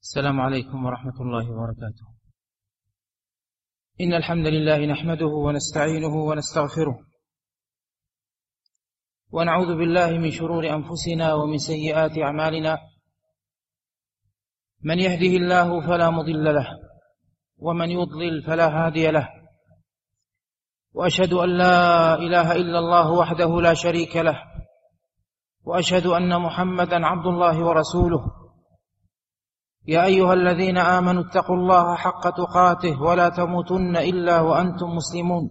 السلام عليكم ورحمة الله وبركاته. إن الحمد لله نحمده ونستعينه ونستغفره، ونعوذ بالله من شرور أنفسنا ومن سيئات أعمالنا. من يهده الله فلا مضل له، ومن يضلل فلا هادي له، وأشهد أن لا إله إلا الله وحده لا شريك له، وأشهد أن محمدا عبد الله ورسوله. يا أيها الذين آمنوا اتقوا الله حق تقاته ولا تموتن إلا وأنتم مسلمون.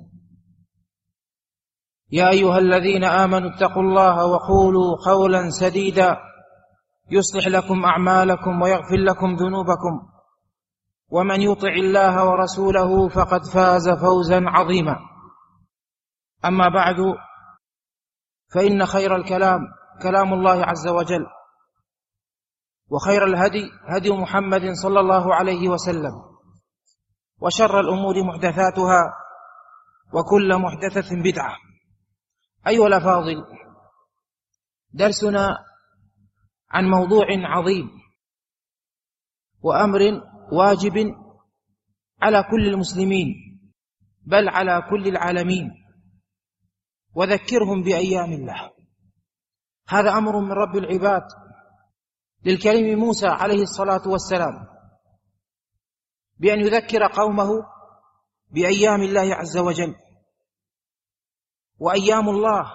يا أيها الذين آمنوا اتقوا الله وقولوا قولا سديدا يصلح لكم أعمالكم ويغفر لكم ذنوبكم، ومن يطع الله ورسوله فقد فاز فوزا عظيما. أما بعد، فإن خير الكلام كلام الله عز وجل، وخير الهدي هدي محمد صلى الله عليه وسلم، وشر الأمور محدثاتها، وكل محدثة بدعة. أيها الأفاضل، درسنا عن موضوع عظيم وأمر واجب على كل المسلمين، بل على كل العالمين، وذكرهم بأيام الله. هذا أمر من رب العباد للكريم موسى عليه الصلاة والسلام، بأن يذكر قومه بأيام الله عز وجل. وأيام الله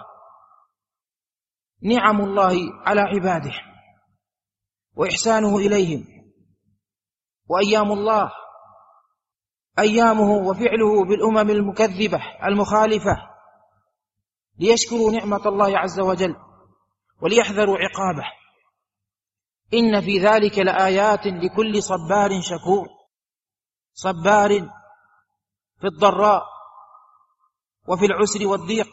نعم الله على عباده وإحسانه إليهم، وأيام الله أيامه وفعله بالأمم المكذبة المخالفة، ليشكروا نعمة الله عز وجل وليحذروا عقابه. إن في ذلك لآيات لكل صبار شكور، صبار في الضراء وفي العسر والضيق،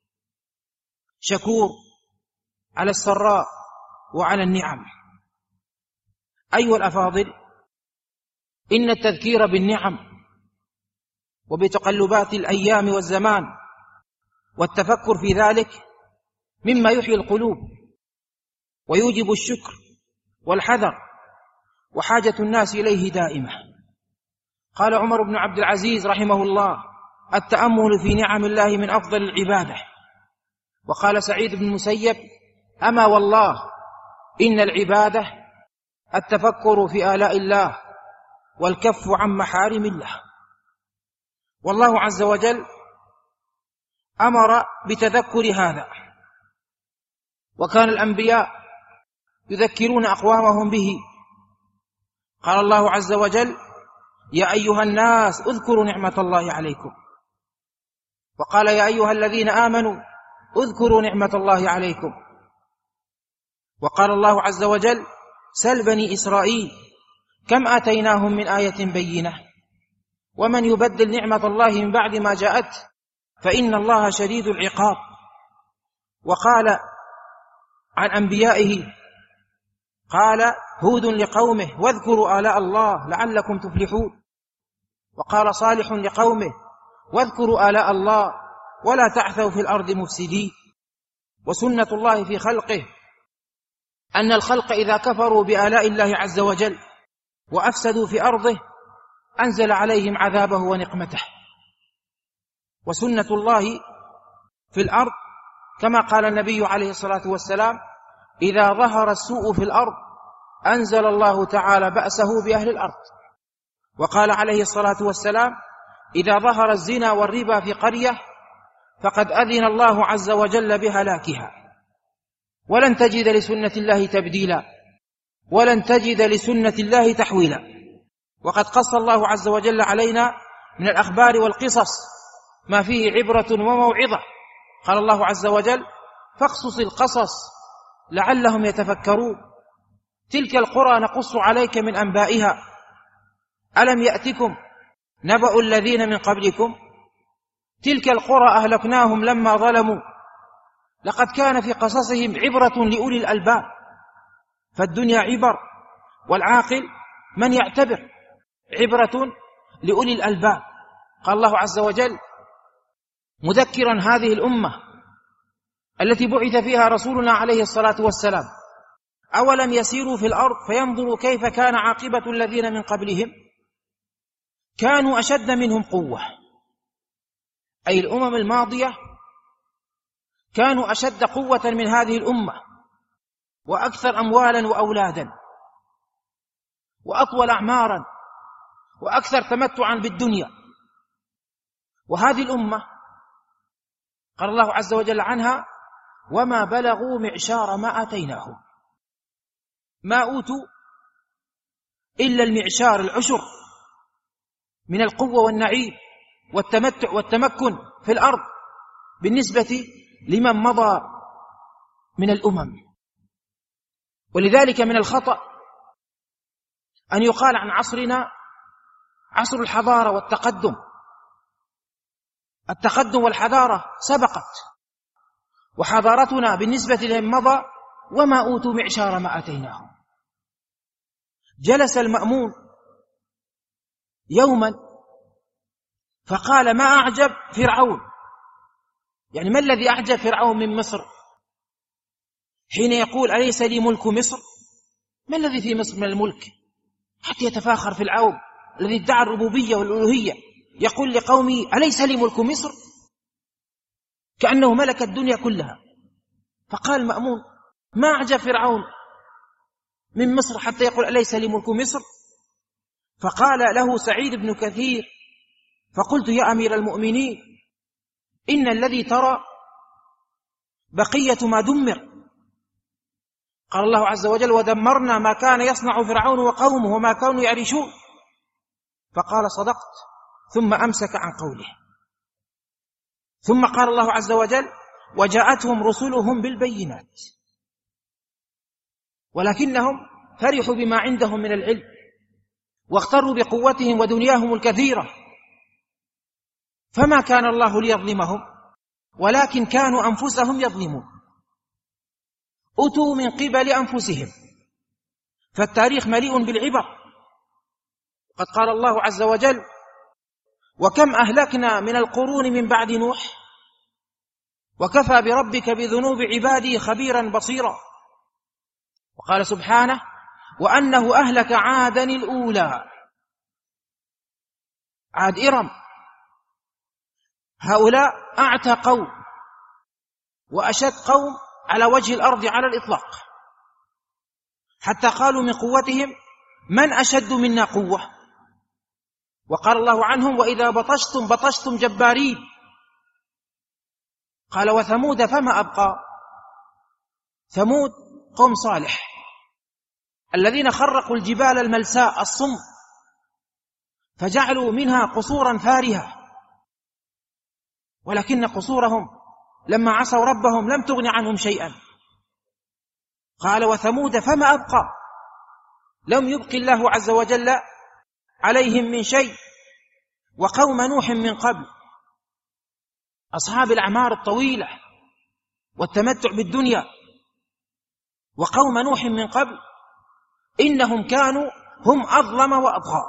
شكور على السراء وعلى النعم. أيها الأفاضل، إن التذكير بالنعم وبتقلبات الأيام والزمان والتفكر في ذلك مما يحيي القلوب ويوجب الشكر والحذر، وحاجة الناس إليه دائمة. قال عمر بن عبد العزيز رحمه الله: التأمل في نعم الله من أفضل العبادة. وقال سعيد بن المسيب: أما والله إن العبادة التفكر في آلاء الله والكف عن محارم الله. والله عز وجل أمر بتذكر هذا، وكان الأنبياء يذكرون أقوامهم به. قال الله عز وجل: يا أيها الناس اذكروا نعمة الله عليكم. وقال: يا أيها الذين آمنوا اذكروا نعمة الله عليكم. وقال الله عز وجل: سل بني إسرائيل كم آتيناهم من آية بينة ومن يبدل نعمة الله من بعد ما جاءت فإن الله شديد العقاب. وقال عن أنبيائه، قال هود لقومه: واذكروا آلاء الله لعلكم تفلحون. وقال صالح لقومه: واذكروا آلاء الله ولا تعثوا في الأرض مفسدين. وسنة الله في خلقه أن الخلق إذا كفروا بآلاء الله عز وجل وأفسدوا في أرضه أنزل عليهم عذابه ونقمته. وسنة الله في الأرض كما قال النبي عليه الصلاة والسلام: إذا ظهر السوء في الأرض أنزل الله تعالى بأسه بأهل الأرض. وقال عليه الصلاة والسلام: إذا ظهر الزنا والربا في قرية فقد أذن الله عز وجل بهلاكها. ولن تجد لسنة الله تبديلا، ولن تجد لسنة الله تحويلا. وقد قص الله عز وجل علينا من الأخبار والقصص ما فيه عبرة وموعظة. قال الله عز وجل: فاقصص القصص لعلهم يتفكرون. تلك القرى نقص عليك من أنبائها، ألم يأتكم نبأ الذين من قبلكم تلك القرى أهلكناهم لما ظلموا لقد كان في قصصهم عبرة لأولي الألباب. فالدنيا عبر، والعاقل من يعتبر، عبرة لأولي الألباب. قال الله عز وجل مذكرا هذه الأمة التي بعث فيها رسولنا عليه الصلاة والسلام أولم يسيروا في الأرض فينظروا كيف كان عاقبة الذين من قبلهم كانوا أشد منهم قوة، أي الأمم الماضية كانوا أشد قوة من هذه الأمة، وأكثر أموالا وأولادا، وأطول أعمارا، وأكثر تمتعا بالدنيا. وهذه الأمة قال الله عز وجل عنها: وما بلغوا معشار ما آتيناهم. ما أوتوا إلا المعشار، العشر من القوة والنعيم والتمتع والتمكن في الأرض بالنسبة لمن مضى من الأمم. ولذلك من الخطأ أن يقال عن عصرنا عصر الحضارة والتقدم. التقدم والحضارة سبقت، وحضارتنا بالنسبة لمن مضى وما أوتوا معشار ما آتيناهم. جلس المأمون يوما فقال: ما أعجب فرعون، يعني ما الذي أعجب فرعون من مصر حين يقول: أليس لي ملك مصر؟ ما الذي في مصر من الملك حتى يتفاخر فرعون الذي ادعى الربوبية والألوهية يقول لقومه: أليس لي ملك مصر؟ كأنه ملك الدنيا كلها. فقال مأمون: ما أعجب فرعون من مصر حتى يقول: أليس لي ملك مصر؟ فقال له سعيد بن كثير: فقلت: يا أمير المؤمنين، إن الذي ترى بقية ما دمر. قال الله عز وجل: ودمرنا ما كان يصنع فرعون وقومه وما كانوا يعرشون. فقال: صدقت، ثم أمسك عن قوله. ثم قال الله عز وجل: وجاءتهم رسلهم بالبينات ولكنهم فرحوا بما عندهم من العلم واغتروا بقوتهم ودنياهم الكثيرة، فما كان الله ليظلمهم ولكن كانوا أنفسهم يظلمون. أتوا من قبل أنفسهم. فالتاريخ مليء بالعبر. قد قال الله عز وجل: وكم أهلكنا من القرون من بعد نوح وكفى بربك بذنوب عباده خبيرا بصيرا. وقال سبحانه: وأنه أهلك عادا الأولى. عاد إرم، هؤلاء أعتى قوم وأشد قوم على وجه الأرض على الإطلاق، حتى قالوا من قوتهم: من أشد منا قوة؟ وقال الله عنهم: وإذا بطشتم بطشتم جبارين. قال: وثمود فما أبقى. ثمود قوم صالح الذين خرقوا الجبال الملساء الصم فجعلوا منها قصورا فارهة، ولكن قصورهم لما عصوا ربهم لم تغن عنهم شيئا. قال: وثمود فما أبقى. لم يبق الله عز وجل عليهم من شيء. وقوم نوح من قبل، أصحاب الأعمار الطويلة والتمتع بالدنيا. وقوم نوح من قبل إنهم كانوا هم أظلم وأطغى.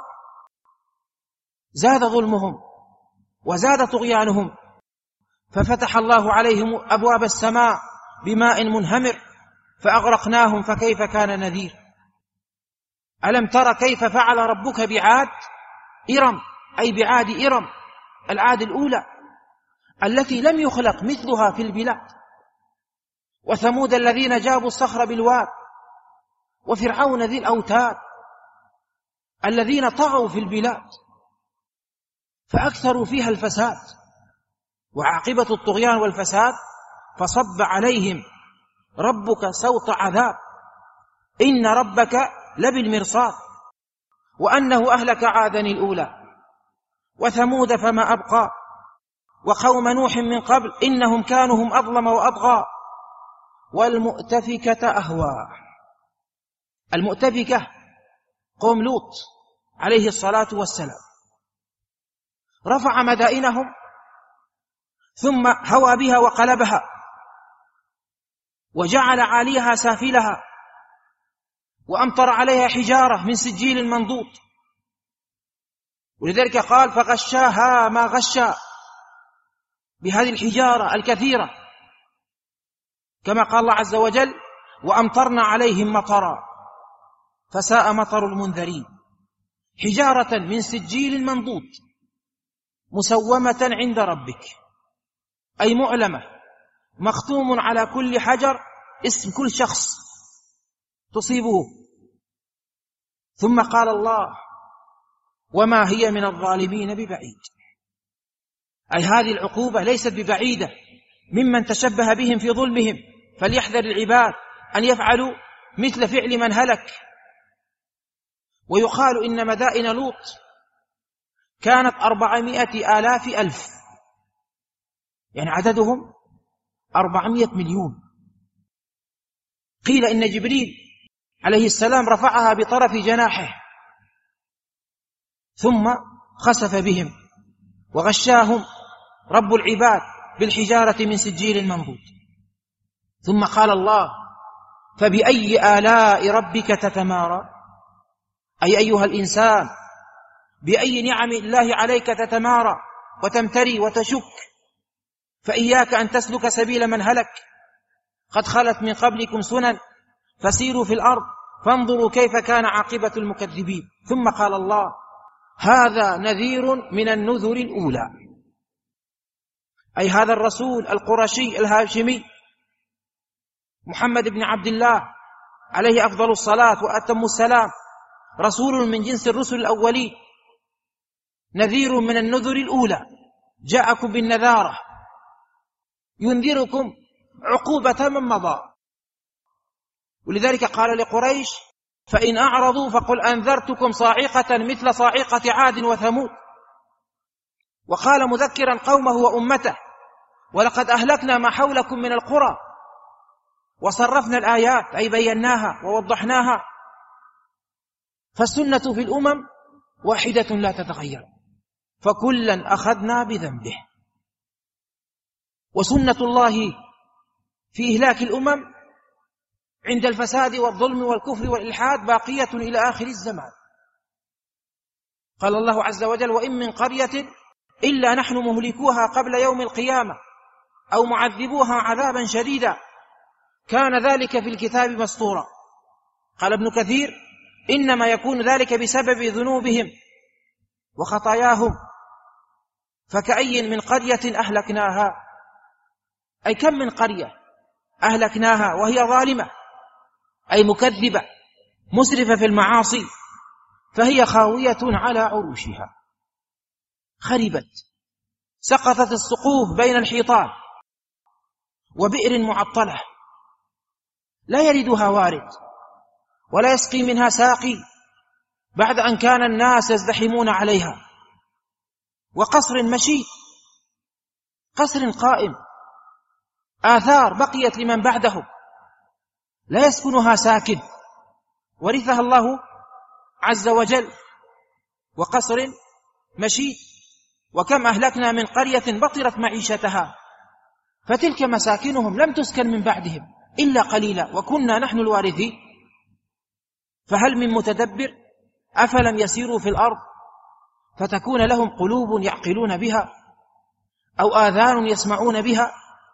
زاد ظلمهم وزاد طغيانهم، ففتح الله عليهم أبواب السماء بماء منهمر فأغرقناهم فكيف كان نذير. ألم تر كيف فعل ربك بعاد؟ إرم، أي بعاد إرم، العاد الأولى التي لم يخلق مثلها في البلاد. وثمود الذين جابوا الصخر بالواد. وفرعون ذي الأوتاد الذين طغوا في البلاد فأكثروا فيها الفساد. وعاقبة الطغيان والفساد فصب عليهم ربك سوط عذاب إن ربك لبالمرصاد. وأنه أهلك عادا الأولى وثمود فما أبقى وقوم نوح من قبل إنهم كانوا هم أظلم وأطغى والمؤتفكة أهوى. المؤتفكة قوم لوط عليه الصلاة والسلام، رفع مدائنهم ثم هوى بها وقلبها وجعل عاليها سافلها وأمطر عليها حجارة من سجيل منضود. ولذلك قال: فغشاها ما غشا، بهذه الحجارة الكثيرة، كما قال الله عز وجل: وأمطرنا عليهم مطرا فساء مطر المنذرين حجارة من سجيل منضود مسومة عند ربك، أي معلمة مختوم على كل حجر اسم كل شخص تصيبه. ثم قال الله وما هي من الظالمين ببعيد، أي هذه العقوبة ليست ببعيدة ممن تشبه بهم في ظلمهم، فليحذر العباد أن يفعلوا مثل فعل من هلك. ويقال إن مدائن لوط كانت 400,000 يعني عددهم 400 مليون. قيل إن جبريل عليه السلام رفعها بطرف جناحه ثم خسف بهم وغشاهم رب العباد بالحجارة من سجيل منضود. ثم قال الله فبأي آلاء ربك تتمارى، أي أيها الإنسان بأي نعم الله عليك تتمارى وتمتري وتشك، فإياك أن تسلك سبيل من هلك، قد خلت من قبلكم سنن فسيروا في الأرض فانظروا كيف كان عاقبة المكذبين. ثم قال الله هذا نذير من النذر الأولى، أي هذا الرسول القرشي الهاشمي محمد بن عبد الله عليه أفضل الصلاة وأتم السلام، رسول من جنس الرسل الأولين، نذير من النذر الأولى، جاءكم بالنذارة ينذركم عقوبة من مضى. ولذلك قال لقريش فإن أعرضوا فقل أنذرتكم صاعقة مثل صاعقة عاد وثمود. وقال مذكرا قومه وأمته ولقد أهلكنا ما حولكم من القرى وصرفنا الآيات، أي بيناها ووضحناها. فالسنة في الأمم واحدة لا تتغير، فكلا أخذنا بذنبه. وسنة الله في إهلاك الأمم عند الفساد والظلم والكفر والإلحاد باقية إلى آخر الزمان. قال الله عز وجل وإن من قرية إلا نحن مهلكوها قبل يوم القيامة أو معذبوها عذابا شديدا كان ذلك في الكتاب مسطورا. قال ابن كثير إنما يكون ذلك بسبب ذنوبهم وخطاياهم، فكأي من قرية أهلكناها، أي كم من قرية أهلكناها وهي ظالمة، أي مكذبة مسرفة في المعاصي، فهي خاوية على عروشها، خربت، سقطت السقوف بين الحيطان، وبئر معطلة لا يردها وارد ولا يسقي منها ساقي بعد أن كان الناس يزدحمون عليها، وقصر مشيد، قصر قائم، آثار بقيت لمن بعدهم لا يسكنها ساكن ورثها الله عز وجل، وقصر مشيد. وكم أهلكنا من قرية بطرت معيشتها فتلك مساكنهم لم تسكن من بعدهم إلا قليلا وكنا نحن الوارثين. فهل من متدبر أفلم يسيروا في الأرض فتكون لهم قلوب يعقلون بها أو آذان يسمعون بها،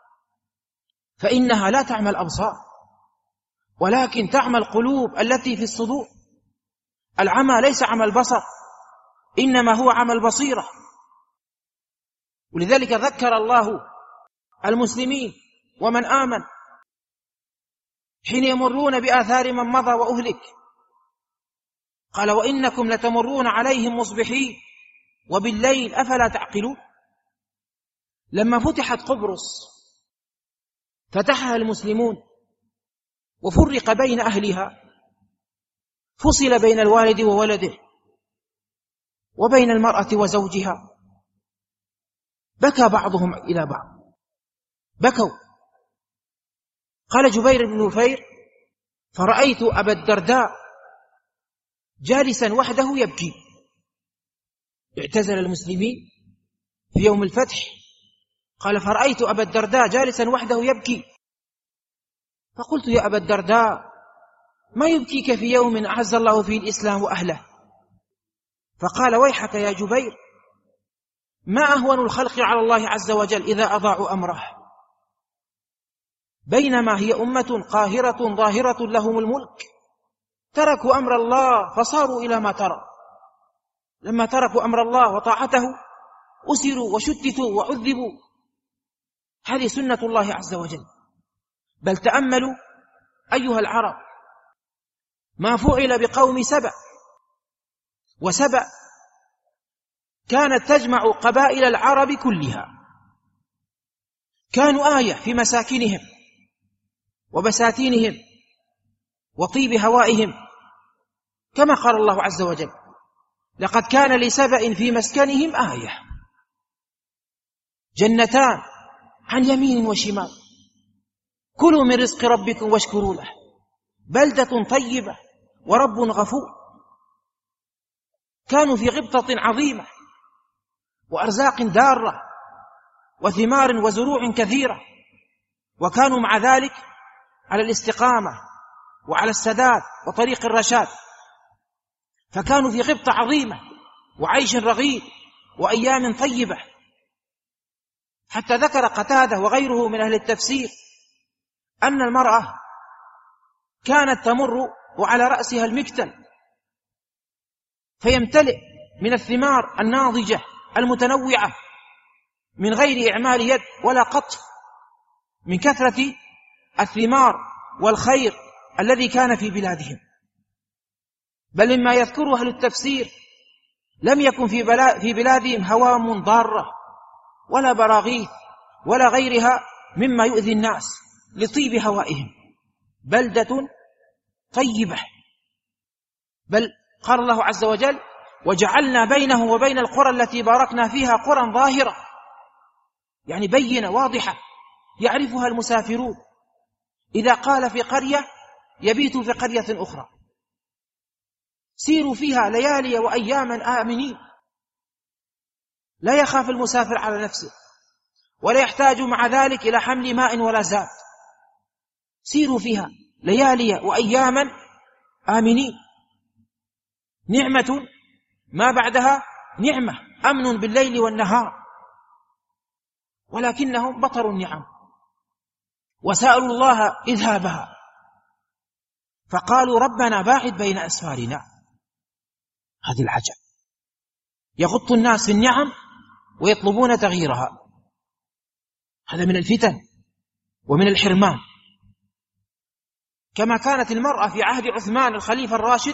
فإنها لا تعمى الأبصار ولكن تعمى القلوب التي في الصدور. العمى ليس عمى البصر إنما هو عمى البصيرة. ولذلك ذكر الله المسلمين ومن آمن حين يمرون بآثار من مضى وأهلك، قال وإنكم لتمرون عليهم مصبحين وبالليل أفلا تعقلون. لما فتحت قبرص فتحها المسلمون وفرق بين أهلها، فصل بين الوالد وولده وبين المرأة وزوجها، بكى بعضهم إلى بعض، بكوا. قال جبير بن نفير فرأيت أبا الدرداء جالسا وحده يبكي. اعتزل المسلمين في يوم الفتح، قال فرأيت أبا الدرداء جالسا وحده يبكي، فقلت يا أبا الدرداء ما يبكيك في يوم أعز الله فيه الإسلام وأهله؟ فقال ويحك يا جبير، ما أهون الخلق على الله عز وجل إذا أضاعوا أمره. بينما هي أمة قاهرة ظاهرة لهم الملك تركوا أمر الله فصاروا إلى ما ترى. لما تركوا أمر الله وطاعته أسروا وشتتوا وعذبوا. هذه سنة الله عز وجل. بل تأملوا أيها العرب ما فعل بقوم سبأ. وسبأ كانت تجمع قبائل العرب كلها، كانوا آية في مساكنهم وبساتينهم وطيب هوائهم، كما قال الله عز وجل: لقد كان لسبأ في مسكنهم آية، جنتان عن يمين وشمال، كلوا من رزق ربكم واشكروا له، بلدة طيبة ورب غفور. كانوا في غبطة عظيمة وأرزاق دارة وثمار وزروع كثيرة، وكانوا مع ذلك على الاستقامة وعلى السداد وطريق الرشاد. فكانوا في غبطة عظيمة وعيش رغيد وأيام طيبة. حتى ذكر قتادة وغيره من أهل التفسير أن المرأة كانت تمر وعلى رأسها المكتل فيمتلئ من الثمار الناضجة المتنوعة من غير إعمال يد ولا قطف، من كثرة الثمار والخير الذي كان في بلادهم. بل مما يذكره أهل التفسير لم يكن في بلادهم هوام ضارة ولا براغيث ولا غيرها مما يؤذي الناس لطيب هوائهم، بلدة طيبة. بل قال الله عز وجل: وجعلنا بينه وبين القرى التي باركنا فيها قرى ظاهرة، يعني بينة واضحة يعرفها المسافرون. إذا قال في قرية يبيت في قرية أخرى. سيروا فيها ليالي وأياما آمنين، لا يخاف المسافر على نفسه ولا يحتاج مع ذلك إلى حمل ماء ولا زاد. سيروا فيها ليالي وأياما آمنين. نعمة ما بعدها نعمة، أمن بالليل والنهار، ولكنهم بطروا النعم وسألوا الله إذهابها، فقالوا: ربنا باعد بين أسفارنا. هذه العجب، يغط الناس في النعم ويطلبون تغييرها. هذا من الفتن ومن الحرمان. كما كانت المرأة في عهد عثمان الخليفة الراشد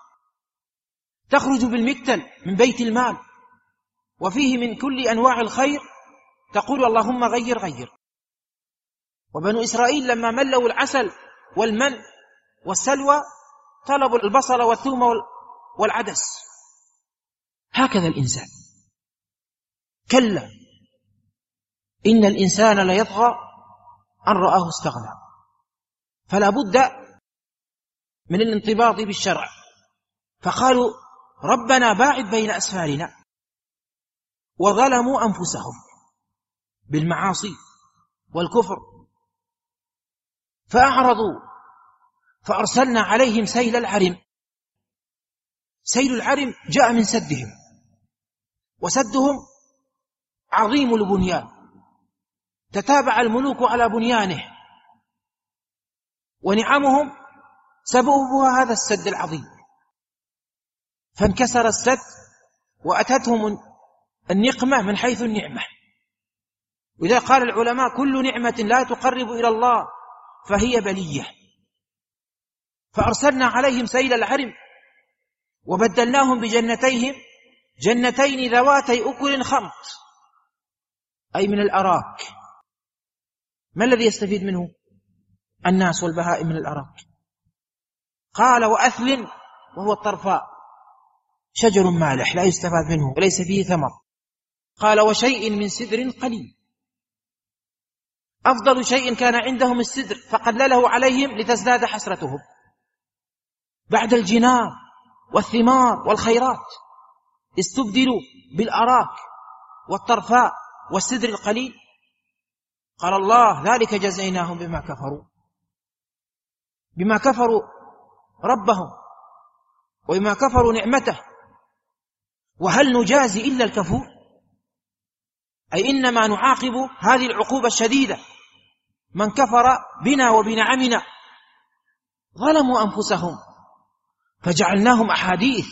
تخرج بالمكتل من بيت المال وفيه من كل أنواع الخير، تقول: اللهم غير غير. وبنو إسرائيل لما ملوا العسل والمن والسلوى طلبوا البصل والثوم والعدس. هكذا الإنسان، كلا إن الإنسان ليطغى أن رآه استغنى. فلا بد من الانضباط بالشرع. فقالوا: ربنا باعد بين أسفارنا، وظلموا أنفسهم بالمعاصي والكفر فأعرضوا فأرسلنا عليهم سيل العرم. سيل العرم جاء من سدهم، وسدهم عظيم البنيان، تتابع الملوك على بنيانه، ونعمهم سببها هذا السد العظيم، فانكسر السد وأتتهم النقمة من حيث النعمة. وإذا قال العلماء: كل نعمة لا تقرب إلى الله فهي بلية. فأرسلنا عليهم سيل العرم وبدلناهم بجنتيهم جنتين ذواتي أكل خمط، أي من الأراك. ما الذي يستفيد منه الناس والبهائم من الأراك؟ قال: وأثل، وهو الطرفاء، شجر مالح لا يستفاد منه وليس فيه ثمر. قال: وشيء من سدر قليل. أفضل شيء كان عندهم السدر فقلله عليهم لتزداد حسرتهم. بعد الجنان والثمار والخيرات استبدلوا بالأراك والطرفاء والسدر القليل. قال الله: ذلك جزيناهم بما كفروا ربهم وبما كفروا نعمته، وهل نجازي إلا الكفور؟ أي إنما نعاقب هذه العقوبة الشديدة من كفر بنا وبنعمنا ظلموا أنفسهم فجعلناهم أحاديث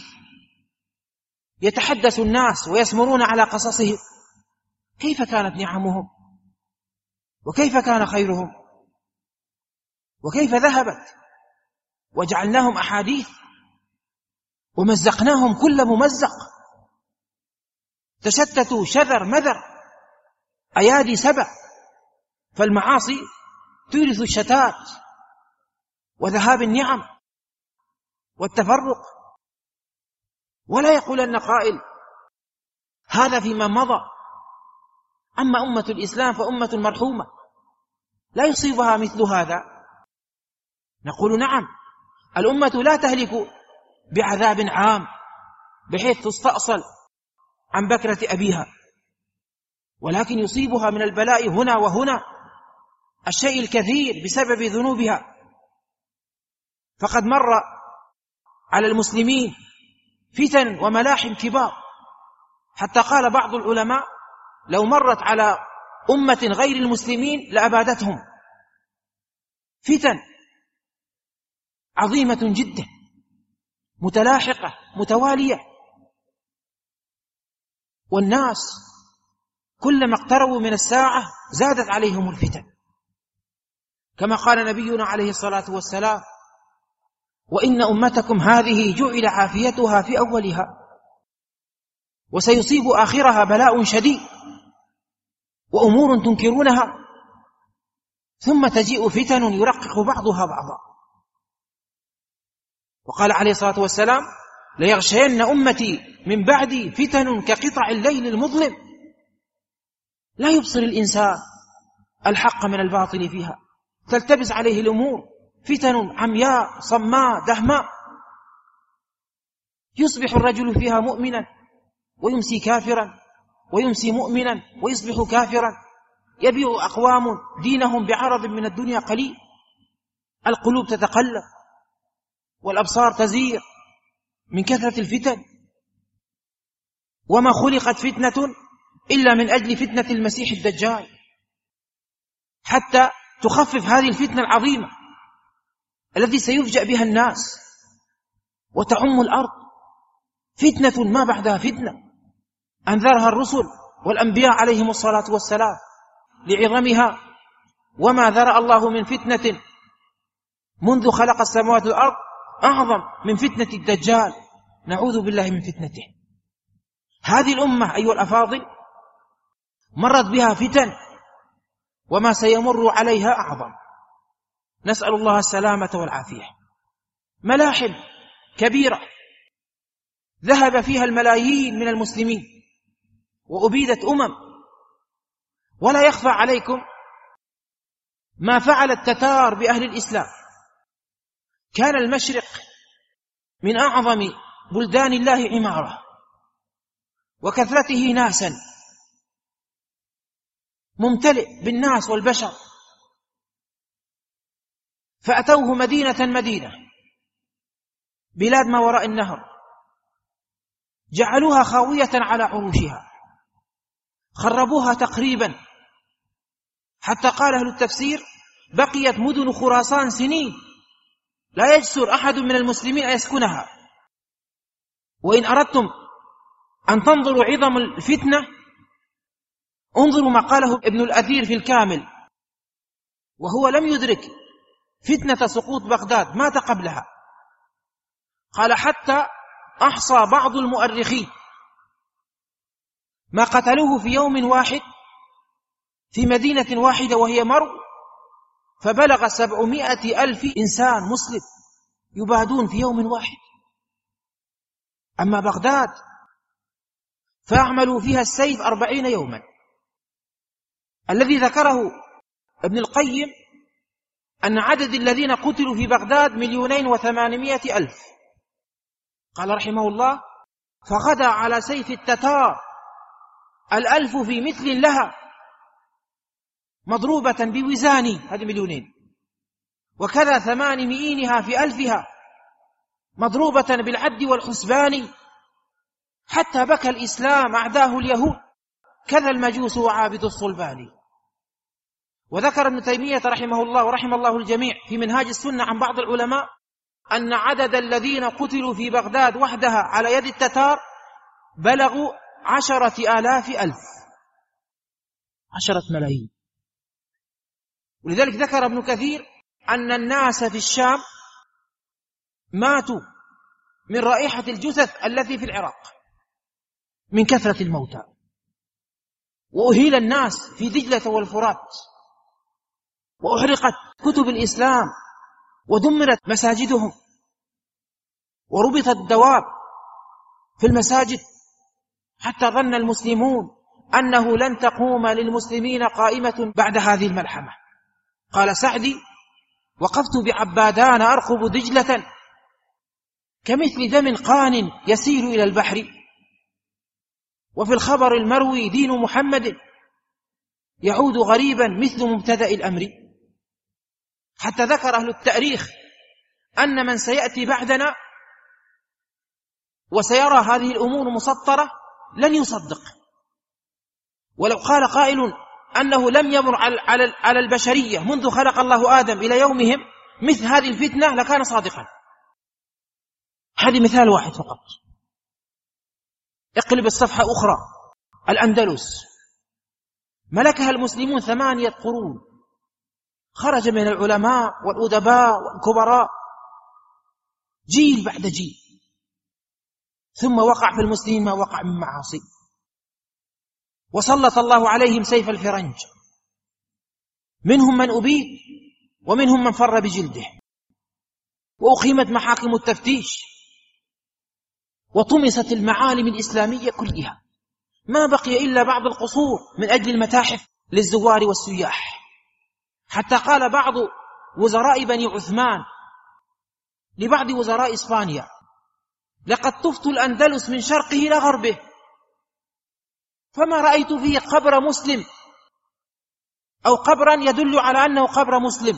يتحدث الناس ويسمرون على قصصهم. كيف كانت نعمهم وكيف كان خيرهم وكيف ذهبت، وجعلناهم أحاديث ومزقناهم كل ممزق، تشتتوا شذر مذر أيادي سبع. فالمعاصي تورث الشتات وذهاب النعم والتفرق. ولا يقولن قائل هذا فيما مضى، أما أمة الإسلام فأمة مرحومة لا يصيبها مثل هذا. نقول نعم، الأمة لا تهلك بعذاب عام بحيث تستأصل عن بكرة أبيها، ولكن يصيبها من البلاء هنا وهنا الشيء الكثير بسبب ذنوبها. فقد مر على المسلمين فتن وملاحم كبار، حتى قال بعض العلماء لو مرت على أمة غير المسلمين لأبادتهم. فتن عظيمة جدا متلاحقة متوالية، والناس كلما اقتربوا من الساعة زادت عليهم الفتن، كما قال نبينا عليه الصلاة والسلام: وإن أمتكم هذه جعل عافيتها في أولها وسيصيب آخرها بلاء شديد وأمور تنكرونها ثم تجيء فتن يرقق بعضها بعضا. وقال عليه الصلاة والسلام: ليغشين أمتي من بعدي فتن كقطع الليل المظلم، لا يبصر الإنسان الحق من الباطل فيها، تلتبس عليه الأمور، فتن عمياء صماء دهماء، يصبح الرجل فيها مؤمنا ويمسي كافرا، ويمسي مؤمنا ويصبح كافرا، يبيع أقوام دينهم بعرض من الدنيا قليل. القلوب تتقلب والأبصار تزيغ من كثرة الفتن، وما خلقت فتنة إلا من أجل فتنة المسيح الدجال، حتى تخفف هذه الفتنة العظيمة التي سيفجأ بها الناس وتعم الأرض، فتنة ما بعدها فتنة أنذرها الرسل والأنبياء عليهم الصلاة والسلام لعظمها. وما ذرأ الله من فتنة منذ خلق السماوات والأرض أعظم من فتنة الدجال، نعوذ بالله من فتنته. هذه الأمة أيها الأفاضل مرت بها فتن وما سيمر عليها أعظم، نسأل الله السلامة والعافية. ملاحم كبيرة ذهب فيها الملايين من المسلمين وأبيدت ولا يخفى عليكم ما فعل التتار بأهل الإسلام. كان المشرق من أعظم بلدان الله عمارة وكثرته ناسا، ممتلئ بالناس والبشر، فأتوه مدينة بلاد ما وراء النهر، جعلوها خاوية على عروشها، خربوها تقريبا، حتى قال أهل التفسير بقيت مدن خراسان سنين لا يجسر أحد من المسلمين أن يسكنها. وإن أردتم أن تنظروا عظم الفتنة انظروا ما قاله ابن الأثير في الكامل، وهو لم يدرك فتنة سقوط بغداد، مات قبلها. قال حتى أحصى بعض المؤرخين ما قتلوه في يوم واحد في مدينة واحدة وهي مرو، فبلغ 700,000 إنسان مسلم يبادون في يوم واحد. أما بغداد فأعملوا فيها السيف 40 يوما. الذي ذكره ابن القيم أن عدد الذين قتلوا في بغداد 2,800,000. قال رحمه الله: فغدا على سيف التتار 1,000 في مثل لها مضروبة بوزان، هذه 2,000,000، وكذا 800 في 1,000 مضروبة بالعد والحسبان، حتى بكى الإسلام أعداه اليهود، كذا المجوس وعابد الصلبان. وذكر ابن تيمية رحمه الله ورحم الله الجميع في منهاج السنة عن بعض العلماء أن عدد الذين قتلوا في بغداد وحدها على يد التتار بلغوا 10,000 ألف، 10 ملايين. ولذلك ذكر ابن كثير أن الناس في الشام ماتوا من رائحة الجثث التي في العراق من كثرة الموتى، وأهيل الناس في دجلة والفرات، وأحرقت كتب الإسلام، ودمرت مساجدهم، وربطت الدواب في المساجد، حتى ظن المسلمون أنه لن تقوم للمسلمين قائمة بعد هذه الملحمة. قال سعدي: وقفت بعبادان أرقب دجلة كمثل دم قان يسير إلى البحر، وفي الخبر المروي دين محمد يعود غريبا مثل مبتدأ الأمر. حتى ذكر أهل التاريخ أن من سيأتي بعدنا وسيرى هذه الأمور مسطرة لن يصدق، ولو قال قائل أنه لم يمر على البشرية منذ خلق الله آدم إلى يومهم مثل هذه الفتنة لكان صادقا. هذه مثال واحد فقط. اقلب الصفحة أخرى. الأندلس ملكها المسلمون 8 قرون، خرج من العلماء والأدباء والكبراء جيل بعد جيل، ثم وقع في المسلمين ما وقع من معاصي، وسلط الله عليهم سيف الفرنج، منهم من أبيد ومنهم من فر بجلده، وأقيمت محاكم التفتيش، وطمست المعالم الإسلامية كلها، ما بقي إلا بعض القصور من أجل المتاحف للزوار والسياح. حتى قال بعض وزراء بني عثمان لبعض وزراء إسبانيا: لقد طفت الأندلس من شرقه إلى غربه فما رأيت فيه قبر مسلم أو قبرا يدل على أنه قبر مسلم.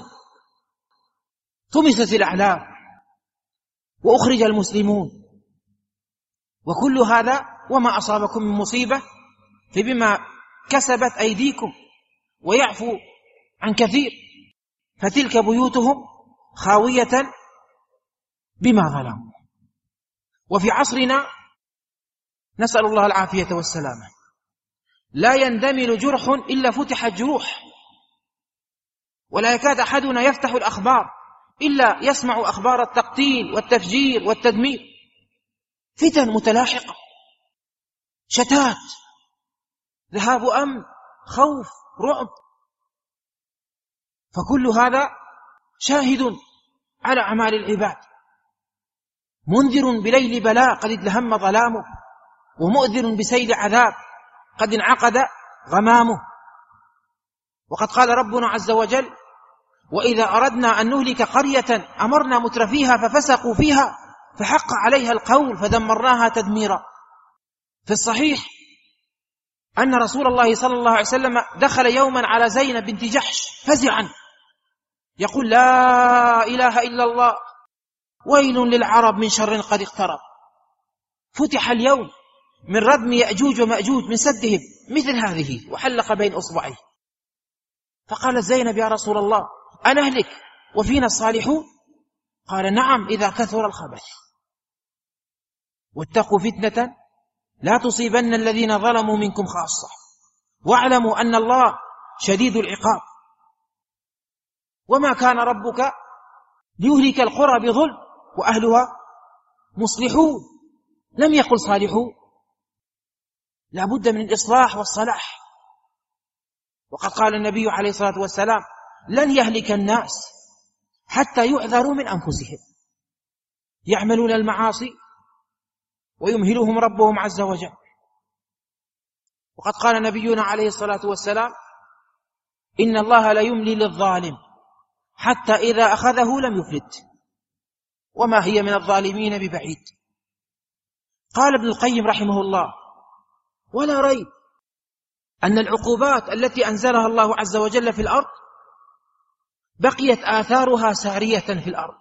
طمست الأعلام وأخرج المسلمون، وكل هذا وما أصابكم من مصيبة فبما كسبت أيديكم ويعفو عن كثير، فتلك بيوتهم خاوية بما ظلموا. وفي عصرنا نسأل الله العافية والسلامة لا يندمل جرح إلا فتحت جروح، ولا يكاد أحدنا يفتح الأخبار إلا يسمع أخبار التقتيل والتفجير والتدمير، فتن متلاحقة، شتات، ذهاب أمن، خوف، رعب، فكل هذا شاهد على أعمال العباد، منذر بليل بلاء قد ادلهم ظلامه، ومؤذر بسيل عذاب قد انعقد غمامه. وقد قال ربنا عز وجل: وإذا أردنا أن نهلك قرية أمرنا مترفيها ففسقوا فيها فحق عليها القول فدمرناها تدميرا. في الصحيح أن رسول الله صلى الله عليه وسلم دخل يوما على زينب بنت جحش فزعا يقول: لا إله إلا الله، ويل للعرب من شر قد اقترب. فتح اليوم من ردم يأجوج ومأجوج من سدهم مثل هذه، وحلق بين أصبعيه. فقالت زينب: يا رسول الله أنهلك وفينا الصالحون؟ قال: نعم إذا كثر الخبث، واتقوا فتنة لا تصيبن الذين ظلموا منكم خاصة، واعلموا أن الله شديد العقاب. وما كان ربك ليهلك القرى بظلم وأهلها مصلحون، لم يقل صالحون، لا بد من الإصلاح والصلاح. وقد قال النبي عليه الصلاة والسلام: لن يهلك الناس حتى يعذروا من أنفسهم، يعملون المعاصي ويمهلهم ربهم عز وجل. وقد قال نبينا عليه الصلاة والسلام: إن الله لا يملي للظالم حتى إذا أخذه لم يفلت، وما هي من الظالمين ببعيد. قال ابن القيم رحمه الله: ولا ريب أن العقوبات التي أنزلها الله عز وجل في الأرض بقيت آثارها سارية في الأرض،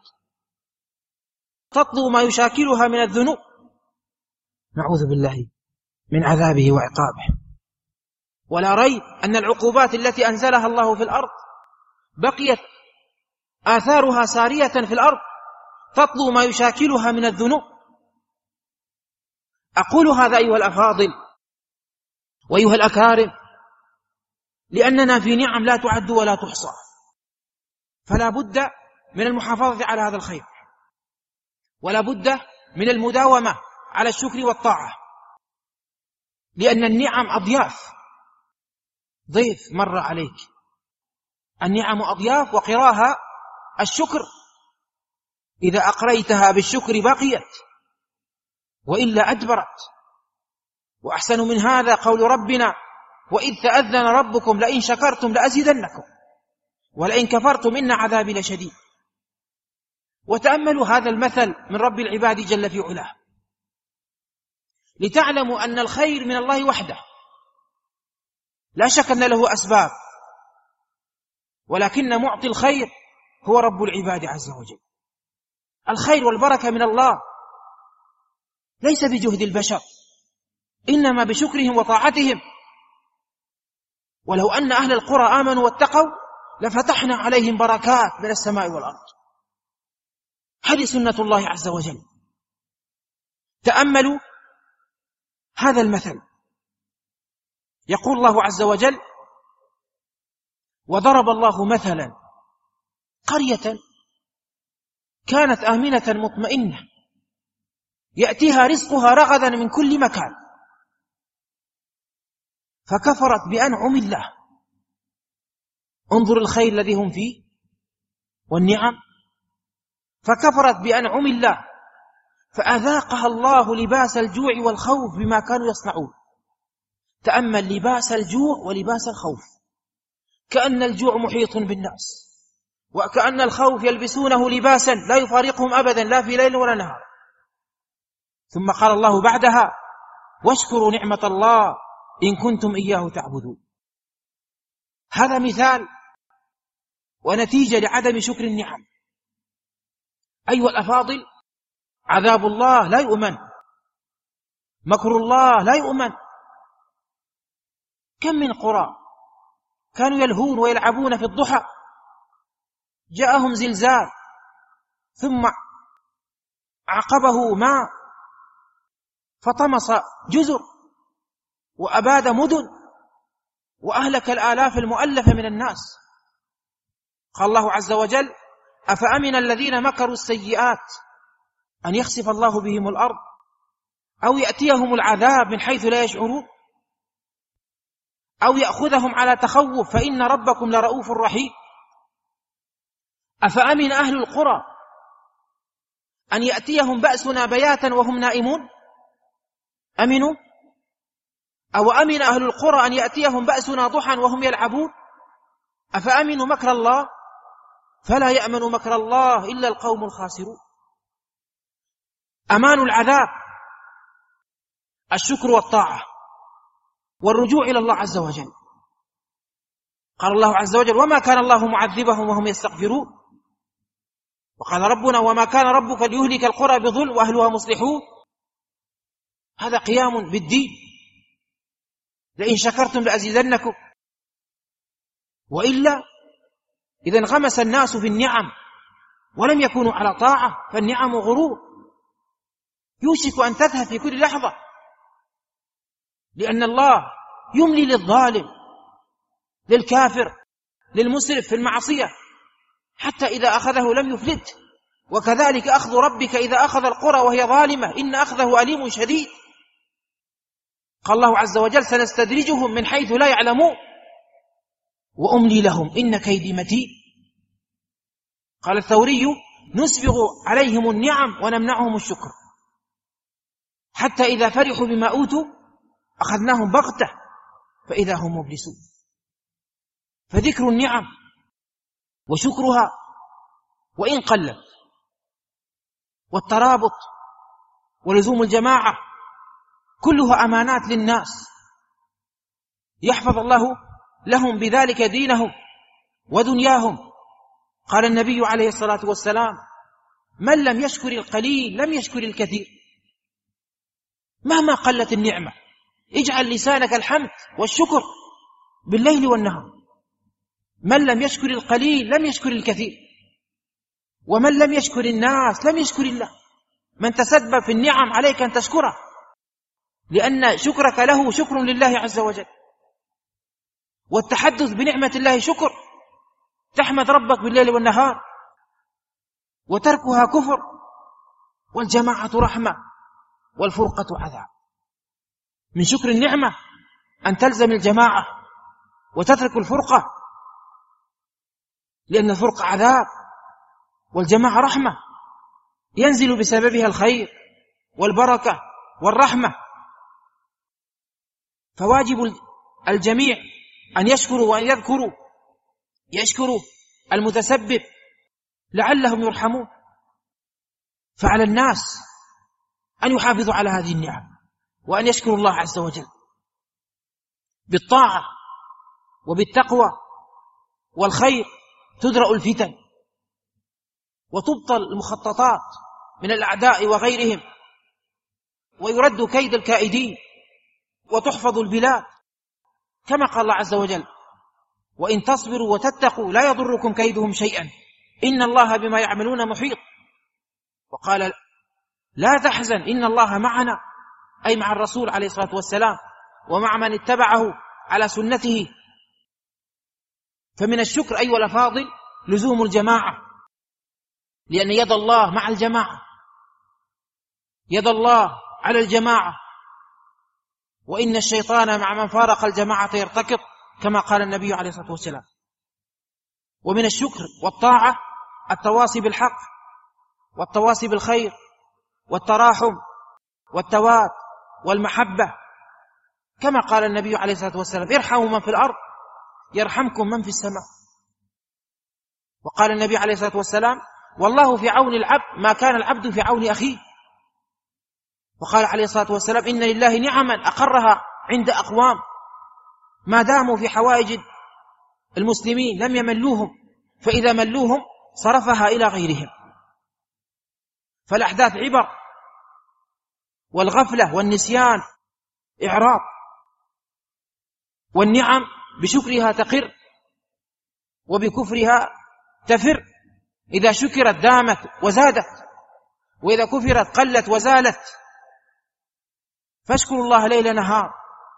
تطلو ما يشاكلها من الذنوب، نعوذ بالله من عذابه وعقابه. ولا ريب أن العقوبات التي أنزلها الله في الأرض بقيت آثارها سارية في الأرض تطلو ما يشاكلها من الذنوب. أقول هذا أيها الأفاضل وأيها الأكارم لأننا في نعم لا تعد ولا تحصى، فلا بد من المحافظة على هذا الخير، ولا بد من المداومة على الشكر والطاعة، لأن النعم أضياف. ضيف مر عليك، النعم أضياف وقراها الشكر، إذا أقريتها بالشكر بقيت وإلا أدبرت. وأحسن من هذا قول ربنا: وإذ تأذن ربكم لئن شكرتم لأزيدنكم ولئن كفرتم إن عذابي لشديد. وتأملوا هذا المثل من رب العباد جل في علاه لتعلموا أن الخير من الله وحده، لا شك أن له أسباب، ولكن معطي الخير هو رب العباد عز وجل. الخير والبركة من الله ليس بجهد البشر، إنما بشكرهم وطاعتهم. ولو أن أهل القرى آمنوا واتقوا لفتحنا عليهم بركات من السماء والأرض. هذه سنة الله عز وجل. تأملوا هذا المثل، يقول الله عز وجل: وضرب الله مثلا قرية كانت آمنة مطمئنة يأتيها رزقها رغدا من كل مكان فكفرت بأنعم الله. انظر الخير الذي هم فيه والنعم. فكفرت بأنعم الله فأذاقها الله لباس الجوع والخوف بما كانوا يصنعون. تأمل لباس الجوع ولباس الخوف، كأن الجوع محيط بالناس، وكأن الخوف يلبسونه لباسا لا يفارقهم أبدا لا في ليل ولا نهار. ثم قال الله بعدها: واشكروا نعمة الله إن كنتم إياه تعبدون. هذا مثال ونتيجة لعدم شكر النعم. أيها الأفاضل، عذاب الله لا يؤمن، مكر الله لا يؤمن. كم من قرى كانوا يلهون ويلعبون في الضحى جاءهم زلزال ثم عقبه ماء فطمس جزر وأباد مدن وأهلك الآلاف المؤلفة من الناس. قال الله عز وجل: أفأمن الذين مكروا السيئات أن يخسف الله بهم الأرض أو يأتيهم العذاب من حيث لا يشعرون أو يأخذهم على تخوف فإن ربكم لرؤوف رحيم. أفأمن أهل القرى أن يأتيهم بأسنا بياتا وهم نائمون أمنوا أو أمن أهل القرى أن يأتيهم بأسنا ضحى وهم يلعبون أفأمنوا مكر الله فلا يأمن مكر الله إلا القوم الخاسرون. أمان العذاب الشكر والطاعة والرجوع إلى الله عز وجل. قال الله عز وجل: وما كان الله معذبهم وهم يستغفرون. وقال ربنا: وما كان ربك ليهلك القرى بظلم وأهلها مصلحون. هذا قيام بالدين. لئن شكرتم لأزيدنكم. وإلا إذا انغمس الناس في النعم ولم يكونوا على طاعة فالنعم غرور يوشك أن تذهب في كل لحظة، لأن الله يملي للظالم للكافر للمسرف في المعصية حتى إذا أخذه لم يفلت. وكذلك أخذ ربك إذا أخذ القرى وهي ظالمة إن أخذه أليم شديد. قال الله عز وجل: سنستدرجهم من حيث لا يعلمون وأملي لهم إن كيدي متين. قال الثوري: نسبغ عليهم النعم ونمنعهم الشكر حتى إذا فرحوا بما أوتوا أخذناهم بغتة فإذا هم مبلسون. فذكر النعم وشكرها وإن قلت والترابط ولزوم الجماعة كلها أمانات للناس يحفظ الله لهم بذلك دينهم ودنياهم. قال النبي عليه الصلاة والسلام: من لم يشكر القليل لم يشكر الكثير. مهما قلت النعمة اجعل لسانك الحمد والشكر بالليل والنهار. من لم يشكر القليل لم يشكر الكثير، ومن لم يشكر الناس لم يشكر الله. من تسبب في النعم عليك أن تشكره، لأن شكرك له شكر لله عز وجل، والتحدث بنعمة الله شكر. تحمد ربك بالليل والنهار، وتركها كفر. والجماعة رحمة والفرقة عذاب. من شكر النعمة أن تلزم الجماعة وتترك الفرقة، لأن الفرقة عذاب والجماعة رحمة، ينزل بسببها الخير والبركة والرحمة. فواجب الجميع أن يشكروا وأن يذكروا، يشكروا المتسبب لعلهم يرحمون. فعلى الناس أن يحافظوا على هذه النعم، وأن يشكروا الله عز وجل بالطاعة وبالتقوى والخير. تدرأ الفتن وتبطل المخططات من الأعداء وغيرهم، ويرد كيد الكائدين، وتحفظ البلاد، كما قال الله عز وجل: وإن تصبروا وتتقوا لا يضركم كيدهم شيئا إن الله بما يعملون محيط. وقال: لا تحزن إن الله معنا، أي مع الرسول عليه الصلاة والسلام ومع من اتبعه على سنته. فمن الشكر أيها الأفاضل لزوم الجماعة، لأن يد الله مع الجماعة، يد الله على الجماعة، وإن الشيطان مع من فارق الجماعة يرتكض، كما قال النبي عليه الصلاة والسلام. ومن الشكر والطاعة التواصي بالحق والتواصي بالخير والتراحم والتواد والمحبة، كما قال النبي عليه الصلاة والسلام: ارحموا من في الأرض يرحمكم من في السماء. وقال النبي عليه الصلاة والسلام: والله في عون العبد ما كان العبد في عون أخيه. وقال عليه الصلاة والسلام: إن لله نعما أقرها عند أقوام ما داموا في حوائج المسلمين لم يملوهم، فإذا ملوهم صرفها إلى غيرهم. فالأحداث عبر، والغفلة والنسيان إعراض، والنعم بشكرها تقر وبكفرها تفر. إذا شكرت دامت وزادت، وإذا كفرت قلت وزالت. فاشكروا الله ليل نهار،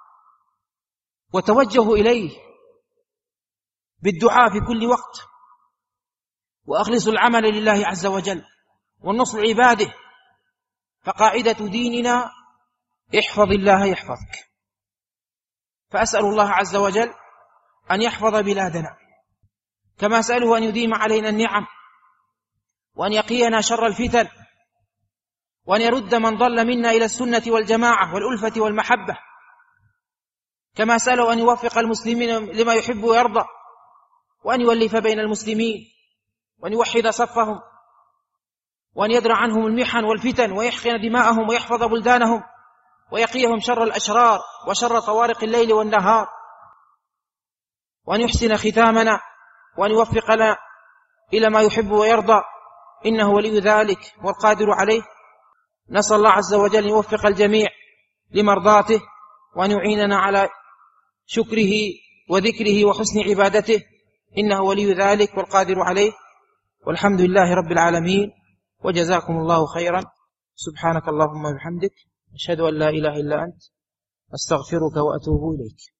وتوجهوا إليه بالدعاء في كل وقت، وأخلصوا العمل لله عز وجل والنصر عباده. فقاعدة ديننا: احفظ الله يحفظك. فأسأل الله عز وجل أن يحفظ بلادنا، كما أسأله أن يديم علينا النعم، وأن يقينا شر الفتن، وأن يرد من ضل منا إلى السنة والجماعة والألفة والمحبة، كما أسأله أن يوفق المسلمين لما يحب ويرضى، وأن يولف بين المسلمين، وأن يوحد صفهم، وأن يدرع عنهم المحن والفتن، ويحقن دماءهم، ويحفظ بلدانهم، ويقيهم شر الأشرار وشر طوارق الليل والنهار، وأن يحسن ختامنا، وأن يوفقنا إلى ما يحب ويرضى، إنه ولي ذلك والقادر عليه. نسأل الله عز وجل أن يوفق الجميع لمرضاته، وأن يعيننا على شكره وذكره وحسن عبادته، إنه ولي ذلك والقادر عليه. والحمد لله رب العالمين، وجزاكم الله خيرا. سبحانك اللهم وبحمدك، أشهد أن لا إله إلا أنت، أستغفرك وأتوب إليك.